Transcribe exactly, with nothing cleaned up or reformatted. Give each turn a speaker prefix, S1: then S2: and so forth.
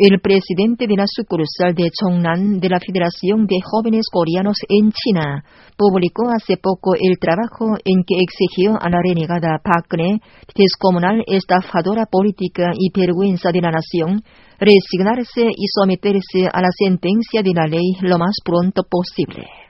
S1: El presidente de la sucursal de Chongnan de la Federación de Jóvenes Coreanos en China publicó hace poco el trabajo en que exigió a la renegada Park Geun-hye, descomunal estafadora política y vergüenza de la nación, resignarse y someterse a la sentencia de la ley lo más pronto posible.